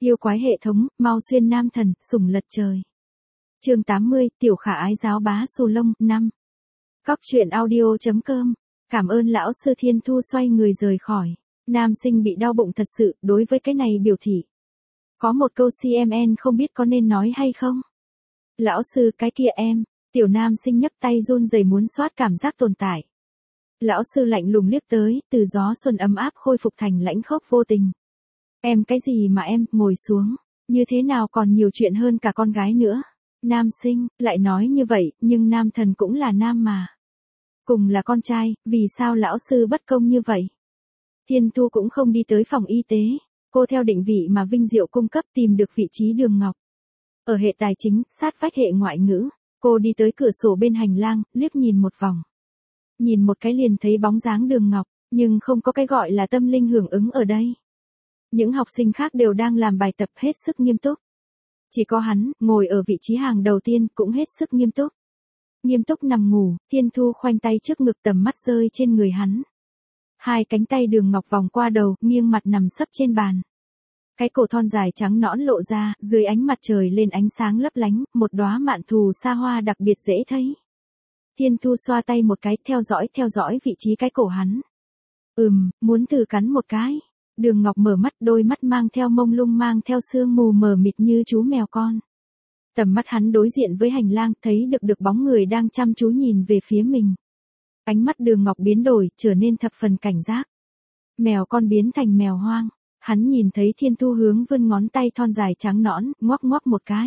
Yêu quái hệ thống, mau xuyên nam thần, sủng lật trời. Chương 80, tiểu khả ái giáo bá xù lông, 5. Cóc truyện audio.com. Cảm ơn lão sư Thiên Thu xoay người rời khỏi. Nam sinh bị đau bụng thật sự, đối với cái này biểu thị. Có một câu CMN không biết có nên nói hay không? Lão sư cái kia em, tiểu nam sinh nhấp tay run rẩy muốn soát cảm giác tồn tại. Lão sư lạnh lùng liếc tới, từ gió xuân ấm áp khôi phục thành lãnh khốc vô tình. Em cái gì mà em, ngồi xuống, như thế nào còn nhiều chuyện hơn cả con gái nữa. Nam sinh, lại nói như vậy, nhưng nam thần cũng là nam mà. Cùng là con trai, vì sao lão sư bất công như vậy? Thiên Thu cũng không đi tới phòng y tế, cô theo định vị mà Vinh Diệu cung cấp tìm được vị trí Đường Ngọc. Ở hệ tài chính, sát vách hệ ngoại ngữ, cô đi tới cửa sổ bên hành lang, liếc nhìn một vòng. Nhìn một cái liền thấy bóng dáng Đường Ngọc, nhưng không có cái gọi là tâm linh hưởng ứng ở đây. Những học sinh khác đều đang làm bài tập hết sức nghiêm túc. Chỉ có hắn, ngồi ở vị trí hàng đầu tiên, cũng hết sức nghiêm túc. Nghiêm túc nằm ngủ, Thiên Thu khoanh tay trước ngực tầm mắt rơi trên người hắn. Hai cánh tay Đường Ngọc vòng qua đầu, nghiêng mặt nằm sấp trên bàn. Cái cổ thon dài trắng nõn lộ ra, dưới ánh mặt trời lên ánh sáng lấp lánh, một đóa mạn thù xa hoa đặc biệt dễ thấy. Thiên Thu xoa tay một cái, theo dõi vị trí cái cổ hắn. Muốn thử cắn một cái. Đường Ngọc mở mắt, đôi mắt mang theo mông lung mang theo sương mù mờ mịt như chú mèo con. Tầm mắt hắn đối diện với hành lang, thấy được bóng người đang chăm chú nhìn về phía mình. Ánh mắt Đường Ngọc biến đổi, trở nên thập phần cảnh giác. Mèo con biến thành mèo hoang. Hắn nhìn thấy Thiên Thu hướng vươn ngón tay thon dài trắng nõn, ngoắc một cái.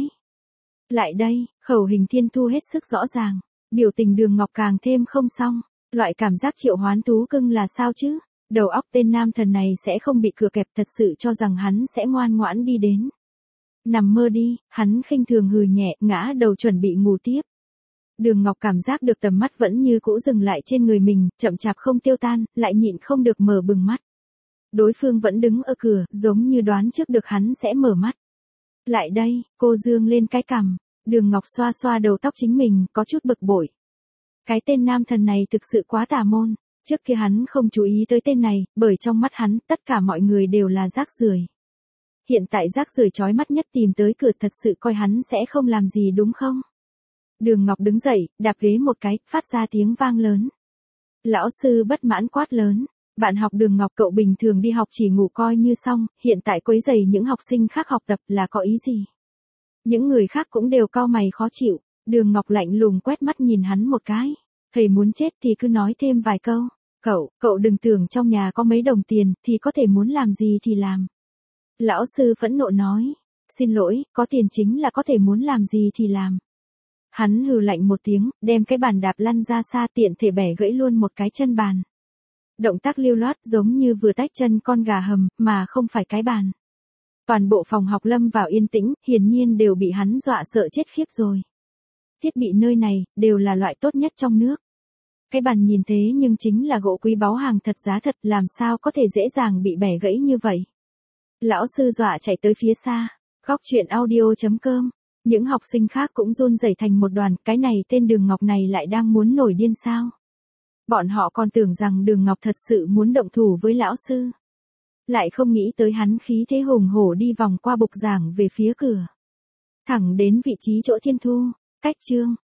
Lại đây, khẩu hình Thiên Thu hết sức rõ ràng. Biểu tình Đường Ngọc càng thêm không xong. Loại cảm giác triệu hoán thú cưng là sao chứ? Đầu óc tên nam thần này sẽ không bị cửa kẹp, thật sự cho rằng hắn sẽ ngoan ngoãn đi đến. Nằm mơ đi, hắn khinh thường hừ nhẹ, ngã đầu chuẩn bị ngủ tiếp. Đường Ngọc cảm giác được tầm mắt vẫn như cũ dừng lại trên người mình, chậm chạp không tiêu tan, lại nhịn không được mở bừng mắt. Đối phương vẫn đứng ở cửa, giống như đoán trước được hắn sẽ mở mắt. Lại đây, cô dương lên cái cằm. Đường Ngọc xoa xoa đầu tóc chính mình, có chút bực bội. Cái tên nam thần này thực sự quá tà môn. Trước kia hắn không chú ý tới tên này, bởi trong mắt hắn, tất cả mọi người đều là rác rưởi. Hiện tại rác rưởi chói mắt nhất tìm tới cửa, thật sự coi hắn sẽ không làm gì đúng không? Đường Ngọc đứng dậy, đạp ghế một cái, phát ra tiếng vang lớn. Lão sư bất mãn quát lớn. Bạn học Đường Ngọc, cậu bình thường đi học chỉ ngủ coi như xong, hiện tại quấy rầy những học sinh khác học tập là có ý gì? Những người khác cũng đều cau mày khó chịu. Đường Ngọc lạnh lùng quét mắt nhìn hắn một cái. Thầy muốn chết thì cứ nói thêm vài câu. Cậu đừng tưởng trong nhà có mấy đồng tiền, thì có thể muốn làm gì thì làm. Lão sư phẫn nộ nói. Xin lỗi, có tiền chính là có thể muốn làm gì thì làm. Hắn hừ lạnh một tiếng, đem cái bàn đạp lăn ra xa, tiện thể bẻ gãy luôn một cái chân bàn. Động tác lưu loát giống như vừa tách chân con gà hầm, mà không phải cái bàn. Toàn bộ phòng học lâm vào yên tĩnh, hiển nhiên đều bị hắn dọa sợ chết khiếp rồi. Thiết bị nơi này, đều là loại tốt nhất trong nước. Cái bàn nhìn thế nhưng chính là gỗ quý báu hàng thật giá thật, làm sao có thể dễ dàng bị bẻ gãy như vậy. Lão sư dọa chạy tới phía xa. Cóc truyện audio.com. Những học sinh khác cũng run rẩy thành một đoàn, cái này tên Đường Ngọc này lại đang muốn nổi điên sao? Bọn họ còn tưởng rằng Đường Ngọc thật sự muốn động thủ với lão sư. Lại không nghĩ tới hắn khí thế hùng hổ đi vòng qua bục giảng về phía cửa. Thẳng đến vị trí chỗ Thiên Thu. Cách chương.